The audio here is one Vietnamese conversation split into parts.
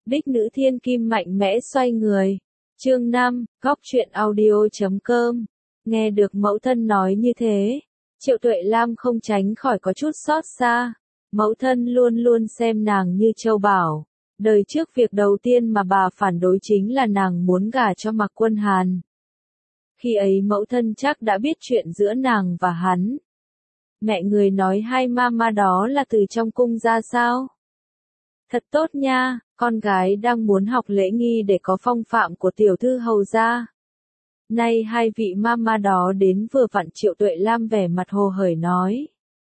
Đích nữ thiên kim mạnh mẽ xoay người. Chương 5, Góc truyện audio.com. Nghe được mẫu thân nói như thế, Triệu Tuệ Lam không tránh khỏi có chút xót xa. Mẫu thân luôn luôn xem nàng như châu bảo. Đời trước việc đầu tiên mà bà phản đối chính là nàng muốn gả cho Mạc Quân Hàn. Khi ấy mẫu thân chắc đã biết chuyện giữa nàng và hắn. Mẹ người nói hai mama đó là từ trong cung ra sao? Thật tốt nha, con gái đang muốn học lễ nghi để có phong phạm của tiểu thư hầu gia. Nay hai vị mama đó đến vừa vặn. Triệu Tuệ Lam vẻ mặt hồ hởi nói.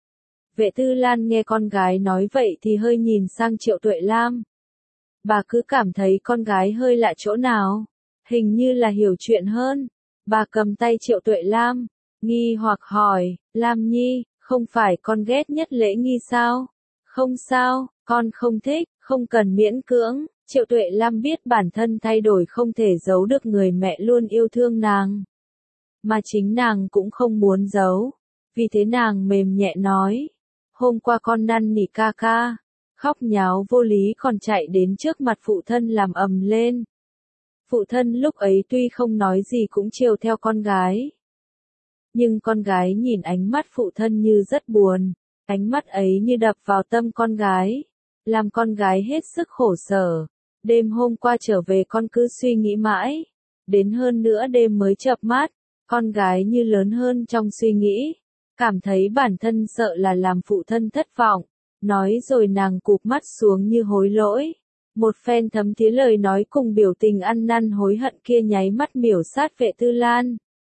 Vệ Tư Lan nghe con gái nói vậy thì hơi nhìn sang Triệu Tuệ Lam. Bà cứ cảm thấy con gái hơi lạ chỗ nào, hình như là hiểu chuyện hơn. Bà cầm tay Triệu Tuệ Lam, nghi hoặc hỏi, Lam Nhi, không phải con ghét nhất lễ nghi sao? Không sao, con không thích, không cần miễn cưỡng. Triệu Tuệ Lam biết bản thân thay đổi không thể giấu được người mẹ luôn yêu thương nàng. Mà chính nàng cũng không muốn giấu. Vì thế nàng mềm nhẹ nói. Hôm qua con năn nỉ ca ca, khóc nháo vô lý còn chạy đến trước mặt phụ thân làm ầm lên. Phụ thân lúc ấy tuy không nói gì cũng chiều theo con gái. Nhưng con gái nhìn ánh mắt phụ thân như rất buồn, ánh mắt ấy như đập vào tâm con gái, làm con gái hết sức khổ sở. Đêm hôm qua trở về con cứ suy nghĩ mãi, đến hơn nữa đêm mới chợp mắt, con gái như lớn hơn trong suy nghĩ, cảm thấy bản thân sợ là làm phụ thân thất vọng, nói rồi nàng cụp mắt xuống như hối lỗi. Một phen thấm thía lời nói cùng biểu tình ăn năn hối hận kia nháy mắt miểu sát Vệ Tư Lan.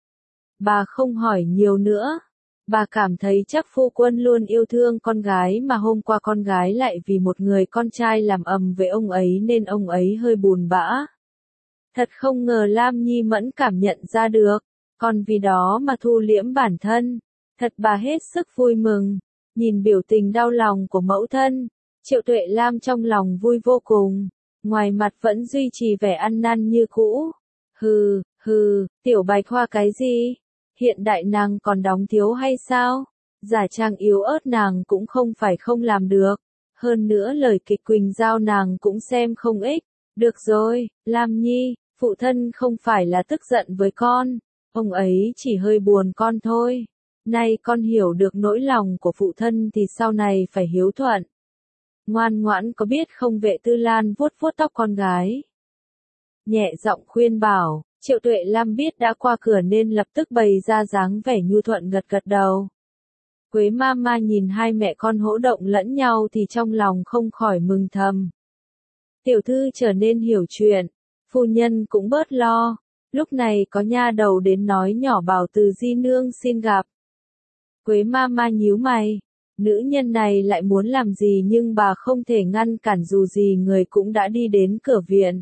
Bà không hỏi nhiều nữa. Bà cảm thấy chắc phu quân luôn yêu thương con gái mà hôm qua con gái lại vì một người con trai làm ầm với ông ấy nên ông ấy hơi buồn bã. Thật không ngờ Lam Nhi Mẫn cảm nhận ra được, còn vì đó mà thu liễm bản thân. Thật bà hết sức vui mừng. Nhìn biểu tình đau lòng của mẫu thân, Triệu Tuệ Lam trong lòng vui vô cùng, ngoài mặt vẫn duy trì vẻ ăn năn như cũ. Hừ, tiểu Bạch Hoa cái gì? Hiện đại nàng còn đóng thiếu hay sao? Giả trang yếu ớt nàng cũng không phải không làm được. Hơn nữa lời kịch Quỳnh Giao nàng cũng xem không ít. Được rồi, Lam Nhi, phụ thân không phải là tức giận với con. Ông ấy chỉ hơi buồn con thôi. Nay con hiểu được nỗi lòng của phụ thân thì sau này phải hiếu thuận. Ngoan ngoãn có biết không? Vệ Tư Lan vuốt vuốt tóc con gái, nhẹ giọng khuyên bảo. Triệu Tuệ Lam biết đã qua cửa nên lập tức bày ra dáng vẻ nhu thuận gật gật đầu. Quế Mama nhìn hai mẹ con hỗ động lẫn nhau thì trong lòng không khỏi mừng thầm. Tiểu thư trở nên hiểu chuyện, phu nhân cũng bớt lo. Lúc này có nha đầu đến nói nhỏ bảo Từ Di nương xin gặp. Quế Mama nhíu mày, nữ nhân này lại muốn làm gì nhưng bà không thể ngăn cản dù gì người cũng đã đi đến cửa viện.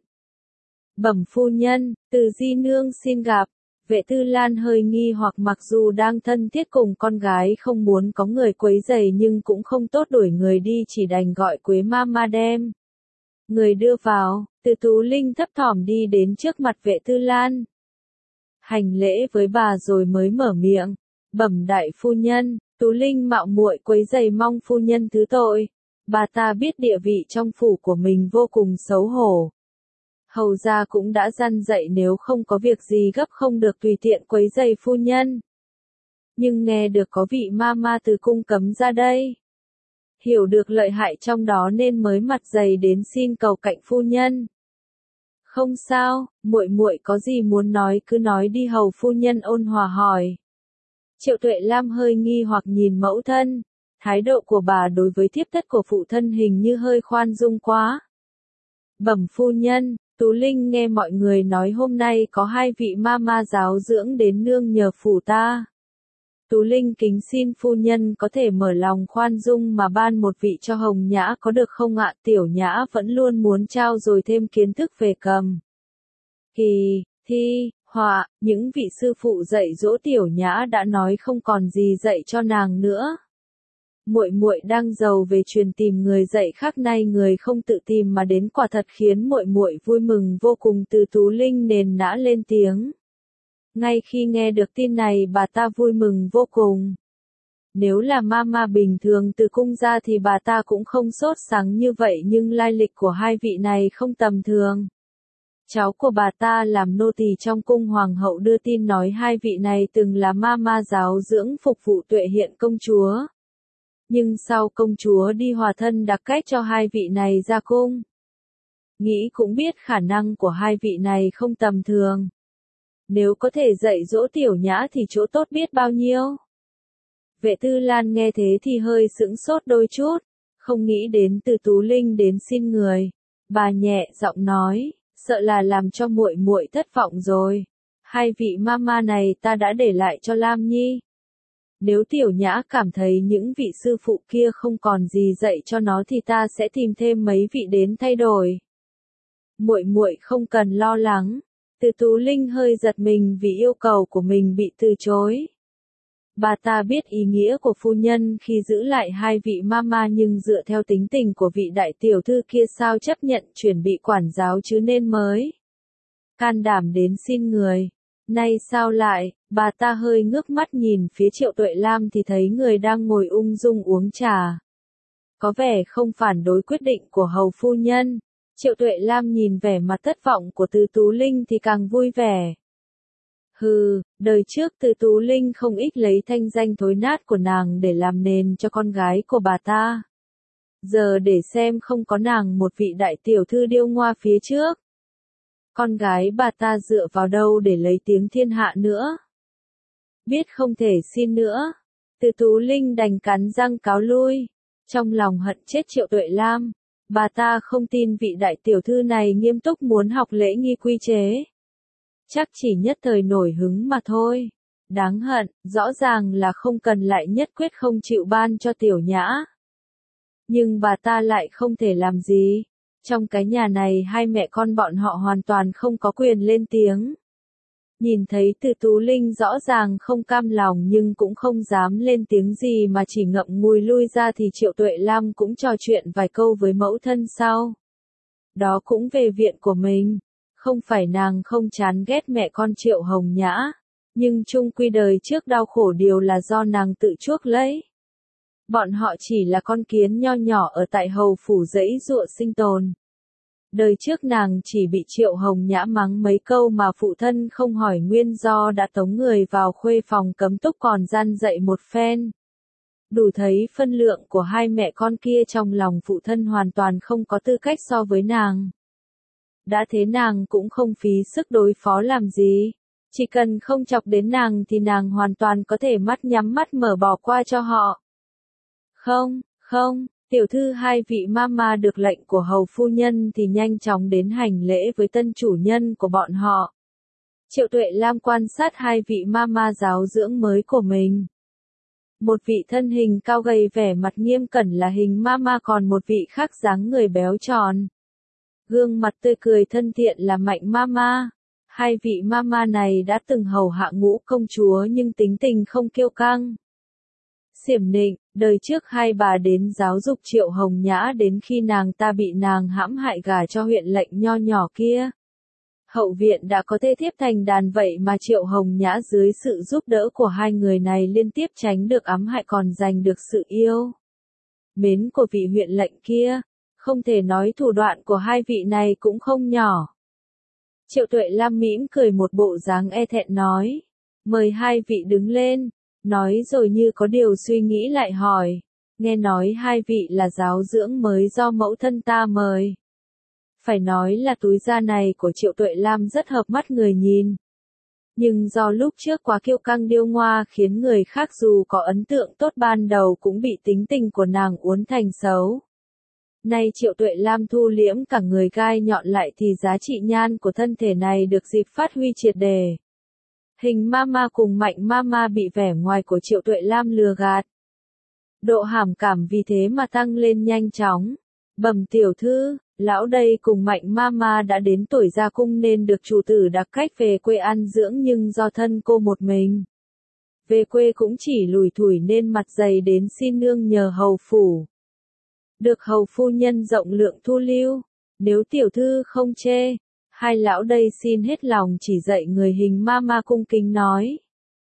Bẩm phu nhân, Từ Di nương xin gặp. Vệ Tư Lan hơi nghi hoặc mặc dù đang thân thiết cùng con gái không muốn có người quấy rầy nhưng cũng không tốt đuổi người đi chỉ đành gọi Quế Mama đem người đưa vào. Từ Tú Linh thấp thỏm đi đến trước mặt Vệ Tư Lan, hành lễ với bà rồi mới mở miệng. Bẩm đại phu nhân, Tú Linh mạo muội quấy rầy mong phu nhân thứ tội. Bà ta biết địa vị trong phủ của mình vô cùng xấu hổ. Hầu gia cũng đã răn dạy nếu không có việc gì gấp không được tùy tiện quấy rầy phu nhân. Nhưng nghe được có vị mama từ cung cấm ra đây, hiểu được lợi hại trong đó nên mới mặt dày đến xin cầu cạnh phu nhân. Không sao, muội muội có gì muốn nói cứ nói đi. Hầu phu nhân ôn hòa hỏi. Triệu Tuệ Lam hơi nghi hoặc nhìn mẫu thân, thái độ của bà đối với thiếp thất của phụ thân hình như hơi khoan dung quá. Bẩm phu nhân, Tú Linh nghe mọi người nói hôm nay có hai vị mama giáo dưỡng đến nương nhờ phủ ta. Tú Linh kính xin phu nhân có thể mở lòng khoan dung mà ban một vị cho Hồng Nhã có được không ạ? Tiểu Nhã vẫn luôn muốn trao dồi thêm kiến thức về cầm, kỳ, thi, họa, những vị sư phụ dạy dỗ Tiểu Nhã đã nói không còn gì dạy cho nàng nữa. Muội muội đang giàu về truyền tìm người dạy khác nay người không tự tìm mà đến quả thật khiến muội muội vui mừng vô cùng. Từ Tú Linh nền nã lên tiếng. Ngay khi nghe được tin này bà ta vui mừng vô cùng. Nếu là mama bình thường từ cung ra thì bà ta cũng không sốt sắng như vậy, nhưng lai lịch của hai vị này không tầm thường. Cháu của bà ta làm nô tỳ trong cung, hoàng hậu đưa tin nói hai vị này từng là mama giáo dưỡng phục vụ Tuệ Hiện công chúa. Nhưng sau công chúa đi hòa thân đặc cách cho hai vị này ra cung. Nghĩ cũng biết khả năng của hai vị này không tầm thường. Nếu có thể dạy dỗ Tiểu Nhã thì chỗ tốt biết bao nhiêu. Vệ Tư Lan nghe thế thì hơi sững sốt đôi chút, không nghĩ đến Từ Tú Linh đến xin người. Bà nhẹ giọng nói, sợ là làm cho muội muội thất vọng rồi. Hai vị mama này ta đã để lại cho Lam Nhi. Nếu Tiểu Nhã cảm thấy những vị sư phụ kia không còn gì dạy cho nó thì ta sẽ tìm thêm mấy vị đến thay đổi. Muội muội không cần lo lắng. Từ Tú Linh hơi giật mình vì yêu cầu của mình bị từ chối. Bà ta biết ý nghĩa của phu nhân khi giữ lại hai vị mama, nhưng dựa theo tính tình của vị đại tiểu thư kia sao chấp nhận chuyển bị quản giáo chứ, nên mới can đảm đến xin người. Nay sao lại, bà ta hơi ngước mắt nhìn phía Triệu Tuệ Lam thì thấy người đang ngồi ung dung uống trà. Có vẻ không phản đối quyết định của hầu phu nhân. Triệu Tuệ Lam nhìn vẻ mặt thất vọng của Từ Tú Linh thì càng vui vẻ. Hừ, đời trước Từ Tú Linh không ít lấy thanh danh thối nát của nàng để làm nền cho con gái của bà ta. Giờ để xem không có nàng một vị đại tiểu thư điêu ngoa phía trước. Con gái bà ta dựa vào đâu để lấy tiếng thiên hạ nữa. Biết không thể xin nữa. Từ Tú Linh đành cắn răng cáo lui. Trong lòng hận chết Triệu Tuệ Lam. Bà ta không tin vị đại tiểu thư này nghiêm túc muốn học lễ nghi quy chế. Chắc chỉ nhất thời nổi hứng mà thôi. Đáng hận, rõ ràng là không cần lại nhất quyết không chịu ban cho Tiểu Nhã. Nhưng bà ta lại không thể làm gì. Trong cái nhà này hai mẹ con bọn họ hoàn toàn không có quyền lên tiếng. Nhìn thấy Từ Tú Linh rõ ràng không cam lòng nhưng cũng không dám lên tiếng gì mà chỉ ngậm ngùi lui ra thì Triệu Tuệ Lam cũng trò chuyện vài câu với mẫu thân sau. Đó cũng về viện của mình. Không phải nàng không chán ghét mẹ con Triệu Hồng Nhã. Nhưng chung quy đời trước đau khổ điều là do nàng tự chuốc lấy. Bọn họ chỉ là con kiến nho nhỏ ở tại hầu phủ giãy giụa sinh tồn. Đời trước nàng chỉ bị Triệu Hồng Nhã mắng mấy câu mà phụ thân không hỏi nguyên do đã tống người vào khuê phòng cấm túc còn gian dạy một phen. Đủ thấy phân lượng của hai mẹ con kia trong lòng phụ thân hoàn toàn không có tư cách so với nàng. Đã thế nàng cũng không phí sức đối phó làm gì. Chỉ cần không chọc đến nàng thì nàng hoàn toàn có thể mắt nhắm mắt mở bỏ qua cho họ. Không, tiểu thư hai vị mama được lệnh của hầu phu nhân thì nhanh chóng đến hành lễ với tân chủ nhân của bọn họ. Triệu Tuệ Lam quan sát hai vị mama giáo dưỡng mới của mình. Một vị thân hình cao gầy vẻ mặt nghiêm cẩn là hình mama, còn một vị khác dáng người béo tròn. Gương mặt tươi cười thân thiện là Mạnh mama. Hai vị mama này đã từng hầu hạ Ngũ công chúa nhưng tính tình không kiêu căng. Xiểm nịnh, đời trước hai bà đến giáo dục Triệu Hồng Nhã đến khi nàng ta bị nàng hãm hại gả cho huyện lệnh nho nhỏ kia. Hậu viện đã có thê thiếp thành đàn vậy mà Triệu Hồng Nhã dưới sự giúp đỡ của hai người này liên tiếp tránh được ám hại còn giành được sự yêu mến của vị huyện lệnh kia. Không thể nói thủ đoạn của hai vị này cũng không nhỏ. Triệu Tuệ Lam mỉm cười một bộ dáng e thẹn nói. Mời hai vị đứng lên. Nói rồi như có điều suy nghĩ lại hỏi. Nghe nói hai vị là giáo dưỡng mới do mẫu thân ta mời. Phải nói là túi da này của Triệu Tuệ Lam rất hợp mắt người nhìn. Nhưng do lúc trước quá kiêu căng điêu ngoa khiến người khác dù có ấn tượng tốt ban đầu cũng bị tính tình của nàng uốn thành xấu. Nay Triệu Tuệ Lam thu liễm cả người gai nhọn lại thì giá trị nhan của thân thể này được dịp phát huy triệt đề. Hình mama cùng Mạnh mama bị vẻ ngoài của Triệu Tuệ Lam lừa gạt. Độ hàm cảm vì thế mà tăng lên nhanh chóng. Bẩm tiểu thư, lão đây cùng Mạnh mama đã đến tuổi ra cung nên được chủ tử đặc cách về quê ăn dưỡng, nhưng do thân cô một mình về quê cũng chỉ lủi thủi nên mặt dày đến xin nương nhờ hầu phủ. Được hầu phu nhân rộng lượng thu lưu. Nếu tiểu thư không chê, hai lão đây xin hết lòng chỉ dạy người hình mama cung kính nói.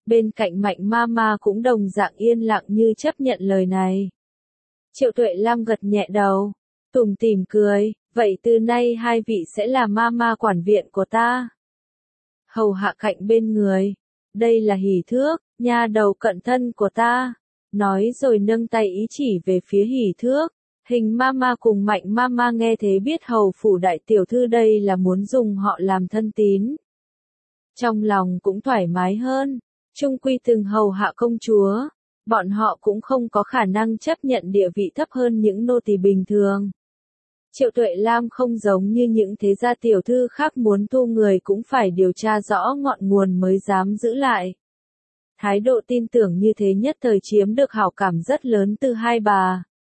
Bên cạnh Mạnh Mama cũng đồng dạng yên lặng như chấp nhận lời này. Triệu Tuệ Lam gật nhẹ đầu, tủm tỉm cười, vậy từ nay hai vị sẽ là Mama quản viện của ta. Hầu hạ cạnh bên người, đây là Hỷ Thước, nha đầu cận thân của ta. Nói rồi nâng tay ý chỉ về phía Hỷ Thước. Hình Mama cùng Mạnh Mama nghe thế biết hầu phủ đại tiểu thư đây là muốn dùng họ làm thân tín. Trong lòng cũng thoải mái hơn, chung quy từng hầu hạ công chúa, bọn họ cũng không có khả năng chấp nhận địa vị thấp hơn những nô tỳ bình thường. Triệu Tuệ Lam không giống như những thế gia tiểu thư khác muốn thu người cũng phải điều tra rõ ngọn nguồn mới dám giữ lại. Thái độ tin tưởng như thế nhất thời chiếm được hảo cảm rất lớn từ hai bà.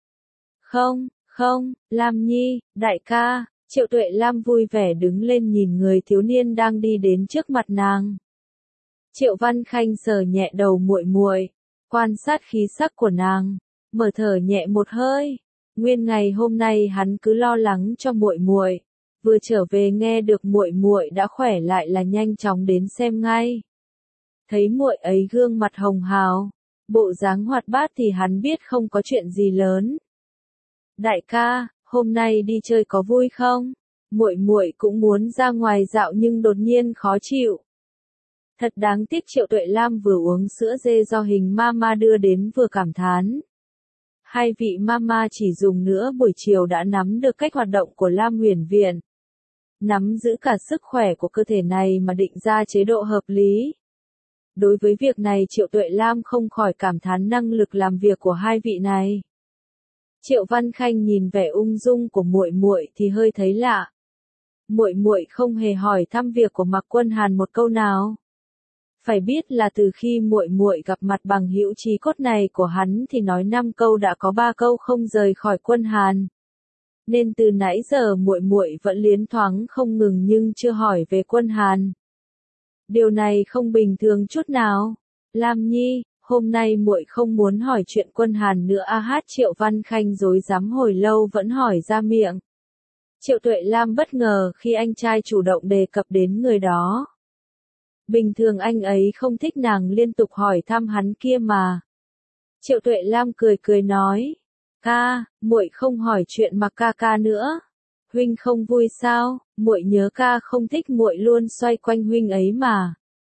Không, Lam Nhi, đại ca, Triệu Tuệ Lam vui vẻ đứng lên nhìn người thiếu niên đang đi đến trước mặt nàng. Triệu Văn Khanh sờ nhẹ đầu muội muội, quan sát khí sắc của nàng, mở thở nhẹ một hơi. Nguyên ngày hôm nay hắn cứ lo lắng cho muội muội, vừa trở về nghe được muội muội đã khỏe lại là nhanh chóng đến xem ngay. Thấy muội ấy gương mặt hồng hào, bộ dáng hoạt bát thì hắn biết không có chuyện gì lớn. Đại ca, hôm nay đi chơi có vui không? Muội muội cũng muốn ra ngoài dạo nhưng đột nhiên khó chịu. Thật đáng tiếc Triệu Tuệ Lam vừa uống sữa dê do hình Mama đưa đến vừa cảm thán. Hai vị Mama chỉ dùng nửa buổi chiều đã nắm được cách hoạt động của Lam Huyền Viện. Nắm giữ cả sức khỏe của cơ thể này mà định ra chế độ hợp lý. Đối với việc này Triệu Tuệ Lam không khỏi cảm thán năng lực làm việc của hai vị này. Triệu Văn Khanh nhìn vẻ ung dung của muội muội thì hơi thấy lạ. Muội muội không hề hỏi thăm việc của Mạc Quân Hàn một câu nào. Phải biết là từ khi muội muội gặp mặt bằng hữu chí cốt này của hắn thì nói 5 câu đã có 3 câu không rời khỏi Quân Hàn. Nên từ nãy giờ muội muội vẫn liến thoáng không ngừng nhưng chưa hỏi về Quân Hàn. Điều này không bình thường chút nào. Lam Nhi, hôm nay muội không muốn hỏi chuyện Quân Hàn nữa Triệu Văn Khanh rối rắm hồi lâu vẫn hỏi ra miệng. Triệu Tuệ Lam bất ngờ khi anh trai chủ động đề cập đến người đó. Bình thường anh ấy không thích nàng liên tục hỏi thăm hắn kia mà. Triệu Tuệ Lam cười cười nói, ca, muội không hỏi chuyện Mạc ca ca nữa. Huynh không vui sao? Muội nhớ ca không thích muội luôn xoay quanh huynh ấy mà.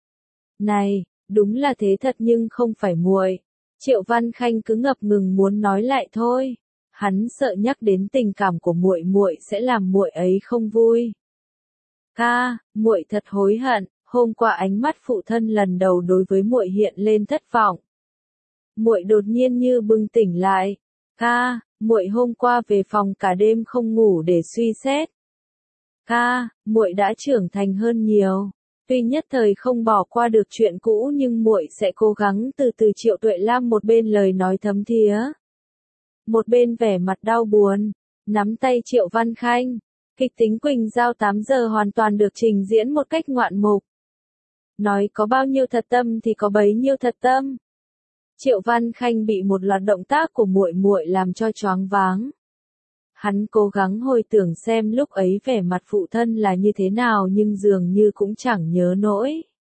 Này, đúng là thế thật nhưng không phải muội. Triệu Văn Khanh cứ ngập ngừng muốn nói lại thôi. Hắn sợ nhắc đến tình cảm của muội muội sẽ làm muội ấy không vui. Ca, muội thật hối hận, hôm qua ánh mắt phụ thân lần đầu đối với muội hiện lên thất vọng. Muội đột nhiên như bừng tỉnh lại. Ca, muội hôm qua về phòng cả đêm không ngủ để suy xét. Ca, muội đã trưởng thành hơn nhiều. Tuy nhất thời không bỏ qua được chuyện cũ nhưng muội sẽ cố gắng từ từ. Triệu Tuệ Lam một bên lời nói thấm thía, một bên vẻ mặt đau buồn, nắm tay Triệu Văn Khanh. Kịch tính Quỳnh Giao 8 giờ hoàn toàn được trình diễn một cách ngoạn mục. Nói có bao nhiêu thật tâm thì có bấy nhiêu thật tâm. Triệu Văn Khanh bị một loạt động tác của muội muội làm cho choáng váng. Hắn cố gắng hồi tưởng xem lúc ấy vẻ mặt phụ thân là như thế nào nhưng dường như cũng chẳng nhớ nổi.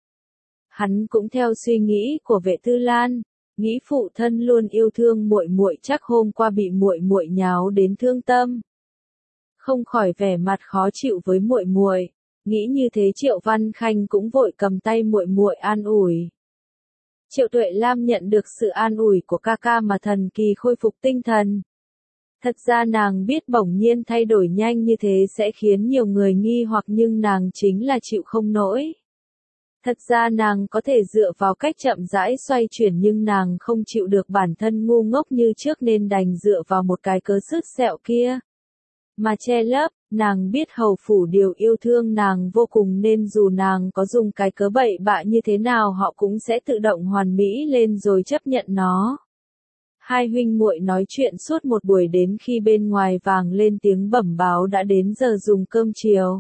Hắn cũng theo suy nghĩ của Vệ Tư Lan, nghĩ phụ thân luôn yêu thương muội muội chắc hôm qua bị muội muội nháo đến thương tâm. Không khỏi vẻ mặt khó chịu với muội muội. Nghĩ như thế Triệu Văn Khanh cũng vội cầm tay muội muội an ủi. Triệu Tuệ Lam nhận được sự an ủi của ca ca mà thần kỳ khôi phục tinh thần. Thật ra nàng biết bỗng nhiên thay đổi nhanh như thế sẽ khiến nhiều người nghi hoặc nhưng nàng chính là chịu không nổi. Thật ra nàng có thể dựa vào cách chậm rãi xoay chuyển nhưng nàng không chịu được bản thân ngu ngốc như trước nên đành dựa vào một cái cớ sứt sẹo kia. Mà che lấp, nàng biết hầu phủ đều yêu thương nàng vô cùng nên dù nàng có dùng cái cớ bậy bạ như thế nào họ cũng sẽ tự động hoàn mỹ lên rồi chấp nhận nó. Hai huynh muội nói chuyện suốt một buổi đến khi bên ngoài vang lên tiếng bẩm báo đã đến giờ dùng cơm chiều.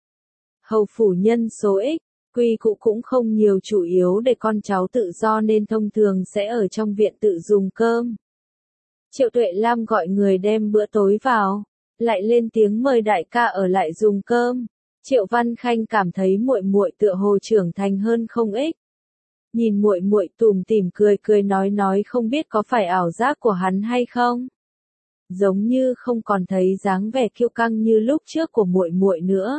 Hầu phủ nhân số ít, quy củ cũng không nhiều chủ yếu để con cháu tự do nên thông thường sẽ ở trong viện tự dùng cơm. Triệu Tuệ Lam gọi người đem bữa tối vào, lại lên tiếng mời đại ca ở lại dùng cơm. Triệu Văn Khanh cảm thấy muội muội tựa hồ trưởng thành hơn không ít. Nhìn muội muội tủm tỉm cười cười nói không biết có phải ảo giác của hắn hay không. Giống như không còn thấy dáng vẻ kiêu căng như lúc trước của muội muội nữa.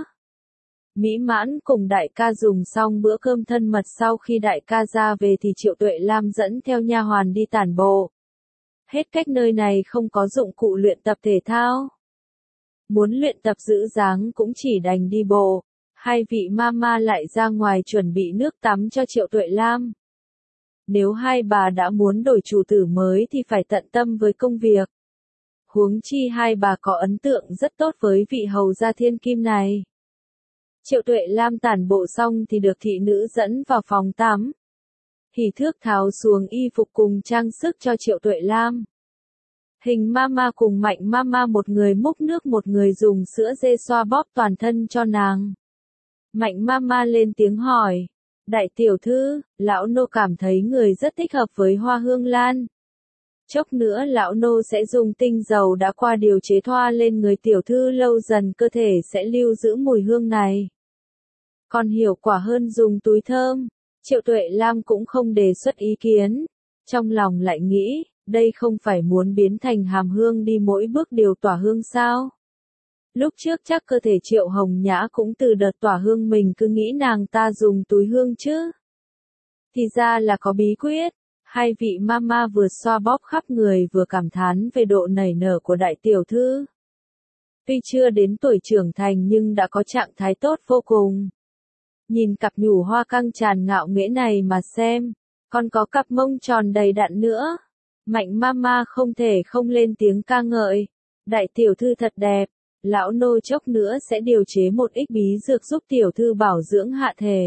Mỹ mãn cùng đại ca dùng xong bữa cơm thân mật sau khi đại ca ra về thì Triệu Tuệ Lam dẫn theo nha hoàn đi tản bộ. Hết cách nơi này không có dụng cụ luyện tập thể thao. Muốn luyện tập giữ dáng cũng chỉ đành đi bộ. Hai vị mama lại ra ngoài chuẩn bị nước tắm cho Triệu Tuệ Lam. Nếu hai bà đã muốn đổi chủ tử mới thì phải tận tâm với công việc. Huống chi hai bà có ấn tượng rất tốt với vị hầu gia thiên kim này. Triệu Tuệ Lam tản bộ xong thì được thị nữ dẫn vào phòng tắm. Hỉ thước tháo xuống y phục cùng trang sức cho Triệu Tuệ Lam. Hình mama cùng Mạnh mama một người múc nước một người dùng sữa dê xoa bóp toàn thân cho nàng. Mạnh mama lên tiếng hỏi. Đại tiểu thư, lão nô cảm thấy người rất thích hợp với hoa hương lan. Chốc nữa lão nô sẽ dùng tinh dầu đã qua điều chế thoa lên người tiểu thư, lâu dần cơ thể sẽ lưu giữ mùi hương này. Còn hiệu quả hơn dùng túi thơm. Triệu Tuệ Lam cũng không đề xuất ý kiến. Trong lòng lại nghĩ, đây không phải muốn biến thành hàm hương đi mỗi bước đều tỏa hương sao? Lúc trước chắc cơ thể Triệu Hồng Nhã cũng từ đợt tỏa hương mình cứ nghĩ nàng ta dùng túi hương chứ. Thì ra là có bí quyết. Hai vị mama vừa xoa bóp khắp người vừa cảm thán về độ nảy nở của đại tiểu thư. Tuy chưa đến tuổi trưởng thành nhưng đã có trạng thái tốt vô cùng. Nhìn cặp nhủ hoa căng tràn ngạo nghễ này mà xem, còn có cặp mông tròn đầy đặn nữa. Mạnh mama không thể không lên tiếng ca ngợi. Đại tiểu thư thật đẹp, lão nô chốc nữa sẽ điều chế một ít bí dược giúp tiểu thư bảo dưỡng hạ thể.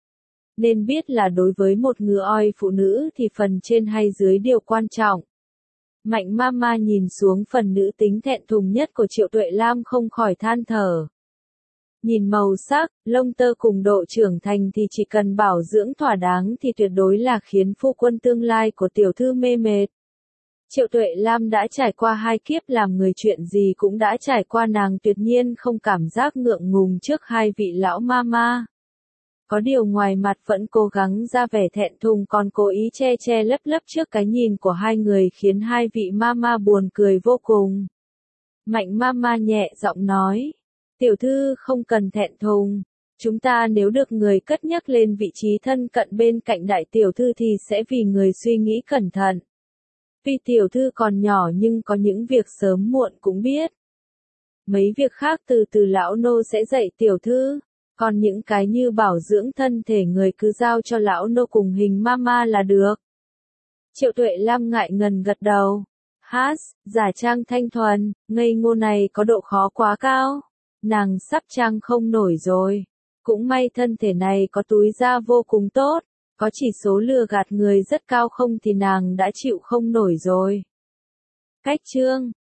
Nên biết là đối với một ngựa oi phụ nữ thì phần trên hay dưới điều quan trọng. Mạnh mama nhìn xuống phần nữ tính thẹn thùng nhất của Triệu Tuệ Lam không khỏi than thở. Nhìn màu sắc, lông tơ cùng độ trưởng thành thì chỉ cần bảo dưỡng thỏa đáng thì tuyệt đối là khiến phu quân tương lai của tiểu thư mê mệt. Triệu Tuệ Lam đã trải qua 2 kiếp làm người, chuyện gì cũng đã trải qua, nàng tuyệt nhiên không cảm giác ngượng ngùng trước hai vị lão mama. Có điều ngoài mặt vẫn cố gắng ra vẻ thẹn thùng, còn cố ý che che lấp lấp trước cái nhìn của hai người khiến hai vị mama buồn cười vô cùng. Mạnh mama nhẹ giọng nói. Tiểu thư không cần thẹn thùng. Chúng ta nếu được người cất nhắc lên vị trí thân cận bên cạnh đại tiểu thư thì sẽ vì người suy nghĩ cẩn thận. Vì tiểu thư còn nhỏ nhưng có những việc sớm muộn cũng biết. Mấy việc khác từ từ lão nô sẽ dạy tiểu thư. Còn những cái như bảo dưỡng thân thể người cứ giao cho lão nô cùng hình mama là được. Triệu Tuệ Lam ngại ngần gật đầu. Hát, giả trang thanh thuần, ngây ngô này có độ khó quá cao. Nàng sắp trang không nổi rồi. Cũng may thân thể này có túi da vô cùng tốt. Có chỉ số lừa gạt người rất cao, không thì nàng đã chịu không nổi rồi. Cách chương